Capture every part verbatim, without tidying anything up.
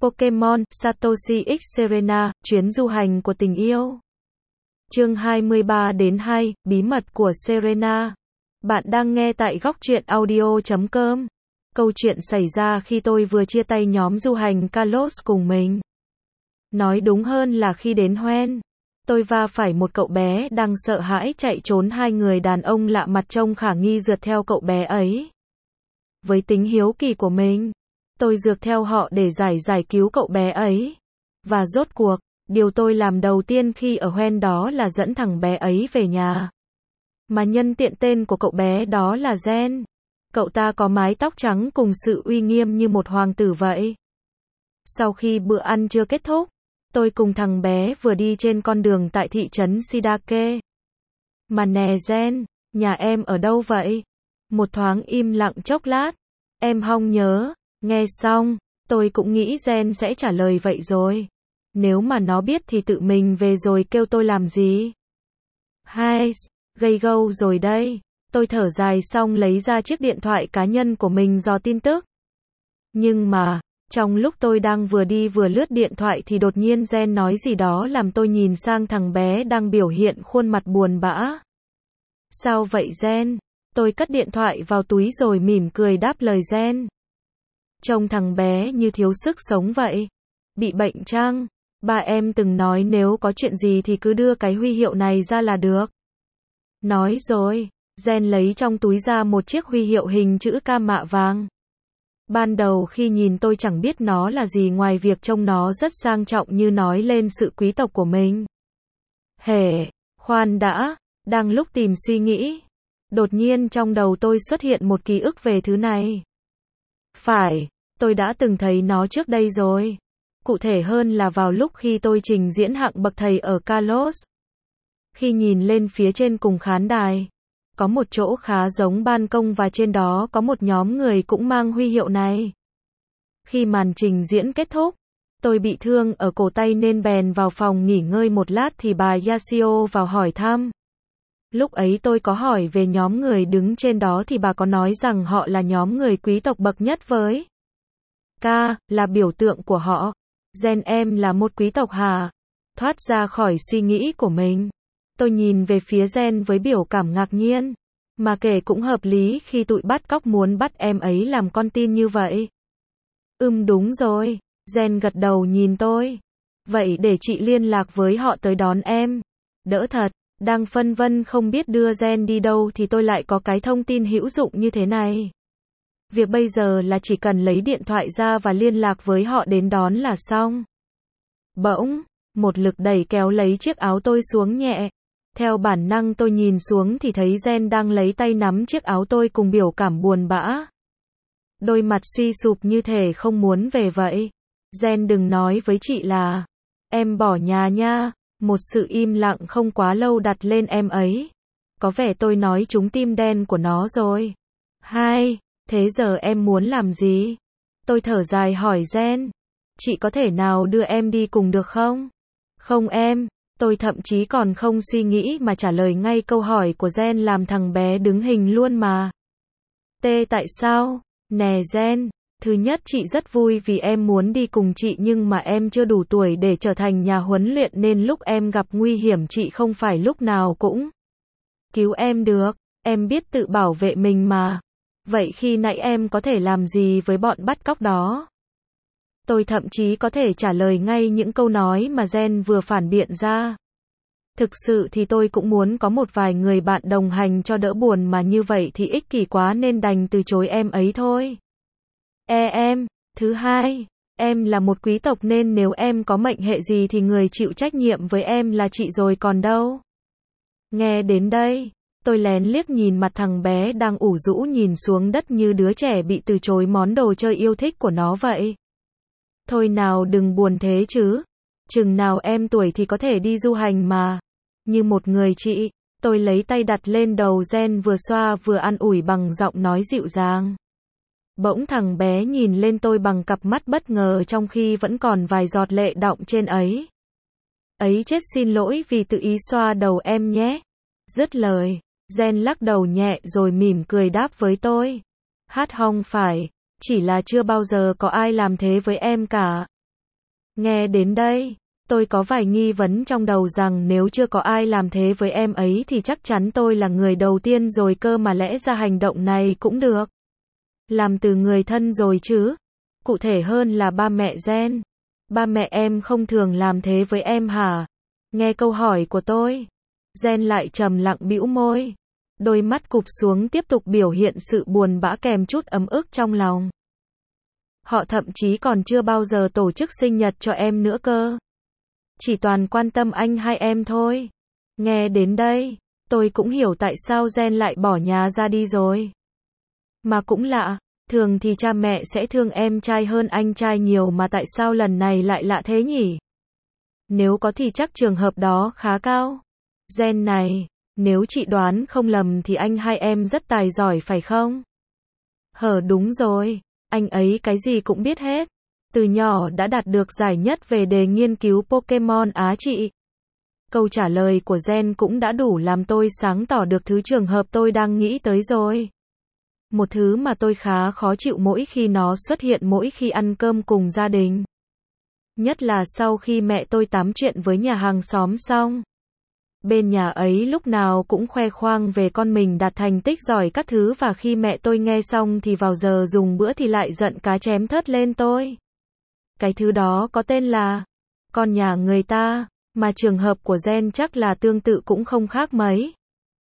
Pokémon, Satoshi X Serena, chuyến du hành của tình yêu. Chương hai mươi ba đến hai, bí mật của Serena. Bạn đang nghe tại góc truyện audio chấm com. Câu chuyện xảy ra khi tôi vừa chia tay nhóm du hành Carlos cùng mình. Nói đúng hơn là khi đến Hoenn, tôi va phải một cậu bé đang sợ hãi chạy trốn, hai người đàn ông lạ mặt trông khả nghi rượt theo cậu bé ấy. Với tính hiếu kỳ của mình, tôi rượt theo họ để giải giải cứu cậu bé ấy. Và rốt cuộc, điều tôi làm đầu tiên khi ở Hoenn đó là dẫn thằng bé ấy về nhà. Mà nhân tiện tên của cậu bé đó là Gen. Cậu ta có mái tóc trắng cùng sự uy nghiêm như một hoàng tử vậy. Sau khi bữa ăn trưa kết thúc, tôi cùng thằng bé vừa đi trên con đường tại thị trấn Shidake. Mà nè Gen, nhà em ở đâu vậy? Một thoáng im lặng chốc lát. Em không nhớ. Nghe xong, tôi cũng nghĩ Gen sẽ trả lời vậy rồi. Nếu mà nó biết thì tự mình về rồi kêu tôi làm gì? Hai, gây gâu rồi đây. Tôi thở dài xong lấy ra chiếc điện thoại cá nhân của mình dò tin tức. Nhưng mà, trong lúc tôi đang vừa đi vừa lướt điện thoại thì đột nhiên Gen nói gì đó làm tôi nhìn sang thằng bé đang biểu hiện khuôn mặt buồn bã. Sao vậy Gen? Tôi cất điện thoại vào túi rồi mỉm cười đáp lời Gen. Trông thằng bé như thiếu sức sống vậy. Bị bệnh chăng? Ba em từng nói nếu có chuyện gì thì cứ đưa cái huy hiệu này ra là được. Nói rồi, Gen lấy trong túi ra một chiếc huy hiệu hình chữ K mạ vàng. Ban đầu khi nhìn tôi chẳng biết nó là gì ngoài việc trông nó rất sang trọng như nói lên sự quý tộc của mình. Hề, khoan đã, đang lúc tìm suy nghĩ. Đột nhiên trong đầu tôi xuất hiện một ký ức về thứ này. Phải, tôi đã từng thấy nó trước đây rồi. Cụ thể hơn là vào lúc khi tôi trình diễn hạng bậc thầy ở Carlos. Khi nhìn lên phía trên cùng khán đài, có một chỗ khá giống ban công và trên đó có một nhóm người cũng mang huy hiệu này. Khi màn trình diễn kết thúc, tôi bị thương ở cổ tay nên bèn vào phòng nghỉ ngơi một lát thì bà Yashio vào hỏi thăm. Lúc ấy tôi có hỏi về nhóm người đứng trên đó thì bà có nói rằng họ là nhóm người quý tộc bậc nhất với K, là biểu tượng của họ. Gen em là một quý tộc hả? Thoát ra khỏi suy nghĩ của mình. Tôi nhìn về phía Gen với biểu cảm ngạc nhiên. Mà kể cũng hợp lý khi tụi bắt cóc muốn bắt em ấy làm con tin như vậy. Ừm đúng rồi. Gen gật đầu nhìn tôi. Vậy để chị liên lạc với họ tới đón em. Đỡ thật. Đang phân vân không biết đưa Gen đi đâu thì tôi lại có cái thông tin hữu dụng như thế này. Việc bây giờ là chỉ cần lấy điện thoại ra và liên lạc với họ đến đón là xong. Bỗng, một lực đẩy kéo lấy chiếc áo tôi xuống nhẹ. Theo bản năng tôi nhìn xuống thì thấy Gen đang lấy tay nắm chiếc áo tôi cùng biểu cảm buồn bã. Đôi mặt suy sụp như thể không muốn về vậy. Gen đừng nói với chị là em bỏ nhà nha. Một sự im lặng không quá lâu đặt lên em ấy. Có vẻ tôi nói trúng tim đen của nó rồi. Hai, thế giờ em muốn làm gì? Tôi thở dài hỏi Gen. Chị có thể nào đưa em đi cùng được không? Không em. Tôi thậm chí còn không suy nghĩ mà trả lời ngay câu hỏi của Gen làm thằng bé đứng hình luôn mà. T tại sao? Nè Gen. Thứ nhất chị rất vui vì em muốn đi cùng chị nhưng mà em chưa đủ tuổi để trở thành nhà huấn luyện nên lúc em gặp nguy hiểm chị không phải lúc nào cũng cứu em được. Em biết tự bảo vệ mình mà. Vậy khi nãy em có thể làm gì với bọn bắt cóc đó? Tôi thậm chí có thể trả lời ngay những câu nói mà Gen vừa phản biện ra. Thực sự thì tôi cũng muốn có một vài người bạn đồng hành cho đỡ buồn mà như vậy thì ích kỷ quá nên đành từ chối em ấy thôi. E em, thứ hai, em là một quý tộc nên nếu em có mệnh hệ gì thì người chịu trách nhiệm với em là chị rồi còn đâu. Nghe đến đây, tôi lén liếc nhìn mặt thằng bé đang ủ rũ nhìn xuống đất như đứa trẻ bị từ chối món đồ chơi yêu thích của nó vậy. Thôi nào đừng buồn thế chứ. Chừng nào em tuổi thì có thể đi du hành mà. Như một người chị, tôi lấy tay đặt lên đầu Gen vừa xoa vừa an ủi bằng giọng nói dịu dàng. Bỗng thằng bé nhìn lên tôi bằng cặp mắt bất ngờ trong khi vẫn còn vài giọt lệ đọng trên ấy. Ấy chết xin lỗi vì tự ý xoa đầu em nhé. Dứt lời, Gen lắc đầu nhẹ rồi mỉm cười đáp với tôi. Hát hong phải, chỉ là chưa bao giờ có ai làm thế với em cả. Nghe đến đây, tôi có vài nghi vấn trong đầu rằng nếu chưa có ai làm thế với em ấy thì chắc chắn tôi là người đầu tiên rồi cơ mà lẽ ra hành động này cũng được làm từ người thân rồi chứ. Cụ thể hơn là ba mẹ Jen. Ba mẹ em không thường làm thế với em hả? Nghe câu hỏi của tôi, Jen lại trầm lặng bĩu môi. Đôi mắt cụp xuống tiếp tục biểu hiện sự buồn bã kèm chút ấm ức trong lòng. Họ thậm chí còn chưa bao giờ tổ chức sinh nhật cho em nữa cơ. Chỉ toàn quan tâm anh hai em thôi. Nghe đến đây, tôi cũng hiểu tại sao Jen lại bỏ nhà ra đi rồi. Mà cũng lạ, thường thì cha mẹ sẽ thương em trai hơn anh trai nhiều mà tại sao lần này lại lạ thế nhỉ? Nếu có thì chắc trường hợp đó khá cao. Jen này, nếu chị đoán không lầm thì anh hai em rất tài giỏi phải không? Hở đúng rồi, anh ấy cái gì cũng biết hết. Từ nhỏ đã đạt được giải nhất về đề nghiên cứu Pokemon Á trị. Câu trả lời của Jen cũng đã đủ làm tôi sáng tỏ được thứ trường hợp tôi đang nghĩ tới rồi. Một thứ mà tôi khá khó chịu mỗi khi nó xuất hiện mỗi khi ăn cơm cùng gia đình. Nhất là sau khi mẹ tôi tám chuyện với nhà hàng xóm xong. Bên nhà ấy lúc nào cũng khoe khoang về con mình đạt thành tích giỏi các thứ và khi mẹ tôi nghe xong thì vào giờ dùng bữa thì lại giận cá chém thớt lên tôi. Cái thứ đó có tên là con nhà người ta, mà trường hợp của Jen chắc là tương tự cũng không khác mấy.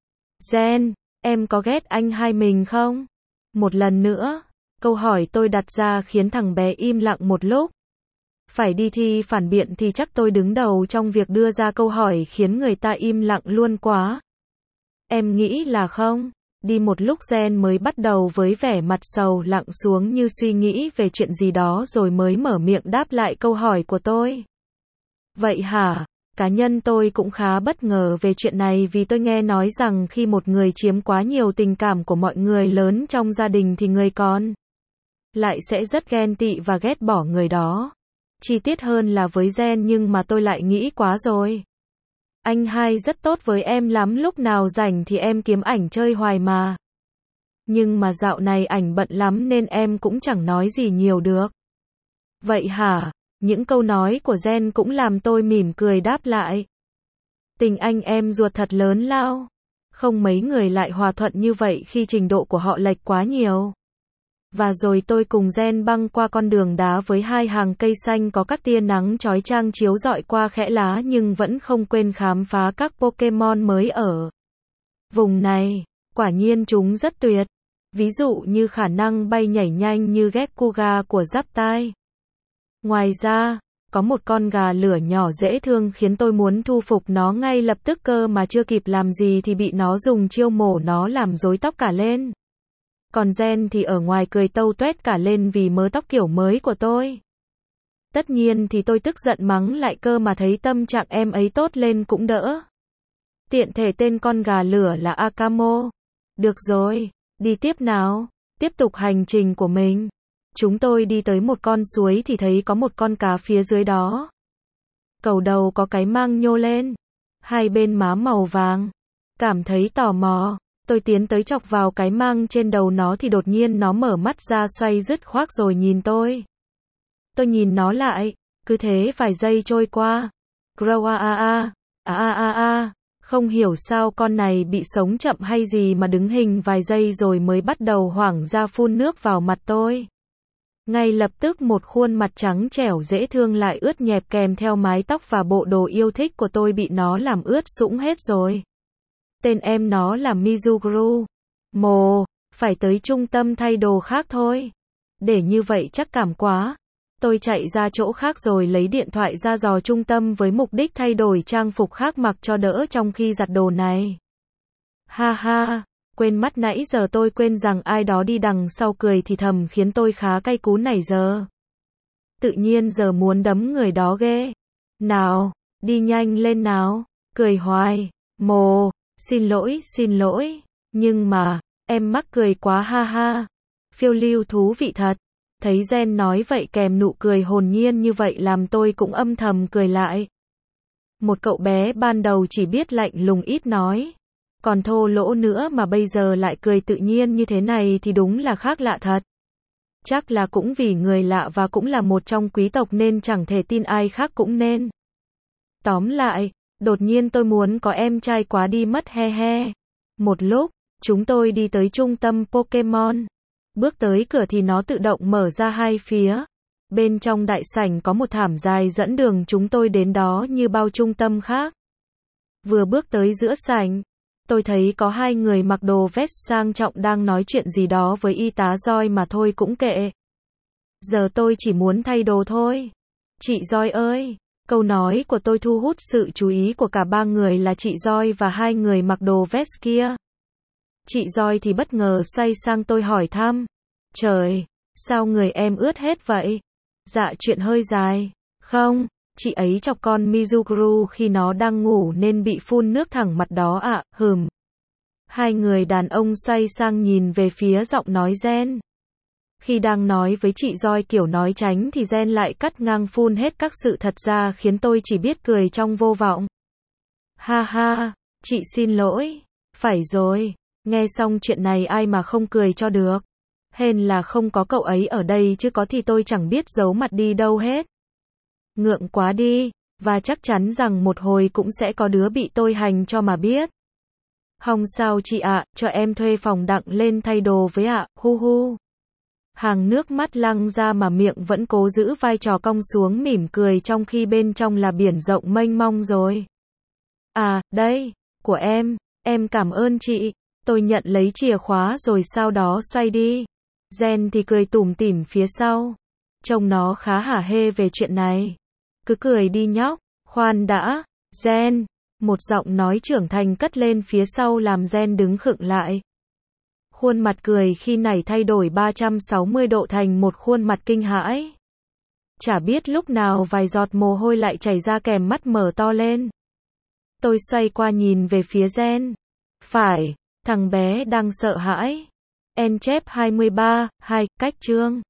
Jen, em có ghét anh hai mình không? Một lần nữa, câu hỏi tôi đặt ra khiến thằng bé im lặng một lúc. Phải đi thi phản biện thì chắc tôi đứng đầu trong việc đưa ra câu hỏi khiến người ta im lặng luôn quá. Em nghĩ là không? Đi một lúc Jen mới bắt đầu với vẻ mặt sầu lặng xuống như suy nghĩ về chuyện gì đó rồi mới mở miệng đáp lại câu hỏi của tôi. Vậy hả? Cá nhân tôi cũng khá bất ngờ về chuyện này vì tôi nghe nói rằng khi một người chiếm quá nhiều tình cảm của mọi người lớn trong gia đình thì người con lại sẽ rất ghen tị và ghét bỏ người đó. Chi tiết hơn là với Jen nhưng mà tôi lại nghĩ quá rồi. Anh hai rất tốt với em lắm, lúc nào rảnh thì em kiếm ảnh chơi hoài mà. Nhưng mà dạo này ảnh bận lắm nên em cũng chẳng nói gì nhiều được. Vậy hả? Những câu nói của Jen cũng làm tôi mỉm cười đáp lại. Tình anh em ruột thật lớn lao. Không mấy người lại hòa thuận như vậy khi trình độ của họ lệch quá nhiều. Và rồi tôi cùng Jen băng qua con đường đá với hai hàng cây xanh có các tia nắng chói chang chiếu rọi qua khẽ lá nhưng vẫn không quên khám phá các Pokemon mới ở vùng này. Quả nhiên chúng rất tuyệt. Ví dụ như khả năng bay nhảy nhanh như Gekkuga của Zaptai. Ngoài ra, có một con gà lửa nhỏ dễ thương khiến tôi muốn thu phục nó ngay lập tức cơ mà chưa kịp làm gì thì bị nó dùng chiêu mổ nó làm rối tóc cả lên. Còn Jen thì ở ngoài cười tâu tuét cả lên vì mớ tóc kiểu mới của tôi. Tất nhiên thì tôi tức giận mắng lại cơ mà thấy tâm trạng em ấy tốt lên cũng đỡ. Tiện thể tên con gà lửa là Akamo. Được rồi, đi tiếp nào, tiếp tục hành trình của mình. Chúng tôi đi tới một con suối thì thấy có một con cá phía dưới đó. Cầu đầu có cái mang nhô lên, hai bên má màu vàng. Cảm thấy tò mò, tôi tiến tới chọc vào cái mang trên đầu nó thì đột nhiên nó mở mắt ra xoay dứt khoác rồi nhìn tôi. Tôi nhìn nó lại, cứ thế vài giây trôi qua. Grow a a a, a a a a, không hiểu sao con này bị sống chậm hay gì mà đứng hình vài giây rồi mới bắt đầu hoảng ra phun nước vào mặt tôi. Ngay lập tức một khuôn mặt trắng trẻo dễ thương lại ướt nhẹp kèm theo mái tóc và bộ đồ yêu thích của tôi bị nó làm ướt sũng hết rồi. Tên em nó là Mizuguru. Mồ, phải tới trung tâm thay đồ khác thôi. Để như vậy chắc cảm quá. Tôi chạy ra chỗ khác rồi lấy điện thoại ra dò trung tâm với mục đích thay đổi trang phục khác mặc cho đỡ trong khi giặt đồ này. Ha ha, quên mất nãy giờ tôi quên rằng ai đó đi đằng sau cười thì thầm khiến tôi khá cay cú này giờ. Tự nhiên giờ muốn đấm người đó ghê. Nào, đi nhanh lên nào, cười hoài. Mồ, xin lỗi, xin lỗi. Nhưng mà, em mắc cười quá ha ha. Phiêu lưu thú vị thật. Thấy Jen nói vậy kèm nụ cười hồn nhiên như vậy làm tôi cũng âm thầm cười lại. Một cậu bé ban đầu chỉ biết lạnh lùng ít nói. Còn thô lỗ nữa mà bây giờ lại cười tự nhiên như thế này thì đúng là khác lạ thật. Chắc là cũng vì người lạ và cũng là một trong quý tộc nên chẳng thể tin ai khác cũng nên. Tóm lại, đột nhiên tôi muốn có em trai quá đi mất he he. Một lúc, chúng tôi đi tới trung tâm Pokemon. Bước tới cửa thì nó tự động mở ra hai phía. Bên trong đại sảnh có một thảm dài dẫn đường chúng tôi đến đó như bao trung tâm khác. Vừa bước tới giữa sảnh, tôi thấy có hai người mặc đồ vest sang trọng đang nói chuyện gì đó với y tá Joy mà thôi cũng kệ. Giờ tôi chỉ muốn thay đồ thôi. Chị Joy ơi! Câu nói của tôi thu hút sự chú ý của cả ba người là chị Joy và hai người mặc đồ vest kia. Chị Joy thì bất ngờ xoay sang tôi hỏi thăm. Trời! Sao người em ướt hết vậy? Dạ chuyện hơi dài. Không, chị ấy chọc con Mizukuru khi nó đang ngủ nên bị phun nước thẳng mặt đó ạ, à, hừm. Hai người đàn ông xoay sang nhìn về phía giọng nói Gen. Khi đang nói với chị Joy kiểu nói tránh thì Gen lại cắt ngang phun hết các sự thật ra khiến tôi chỉ biết cười trong vô vọng. Ha ha, chị xin lỗi. Phải rồi, nghe xong chuyện này ai mà không cười cho được. Hên là không có cậu ấy ở đây chứ có thì tôi chẳng biết giấu mặt đi đâu hết. Ngượng quá đi, và chắc chắn rằng một hồi cũng sẽ có đứa bị tôi hành cho mà biết. Không sao chị ạ, cho em thuê phòng đặng lên thay đồ với ạ, hu hu. Hàng nước mắt lăng ra mà miệng vẫn cố giữ vai trò cong xuống mỉm cười trong khi bên trong là biển rộng mênh mông rồi. À, đây, của em, em cảm ơn chị. Tôi nhận lấy chìa khóa rồi sau đó xoay đi. Gen thì cười tủm tỉm phía sau. Trông nó khá hả hê về chuyện này. Cứ cười đi nhóc, khoan đã, Gen. Một giọng nói trưởng thành cất lên phía sau làm Gen đứng khựng lại. Khuôn mặt cười khi nãy thay đổi ba trăm sáu mươi độ thành một khuôn mặt kinh hãi. Chả biết lúc nào vài giọt mồ hôi lại chảy ra kèm mắt mở to lên. Tôi xoay qua nhìn về phía Gen. Phải, thằng bé đang sợ hãi. En chép hai mươi ba, hai, cách chương.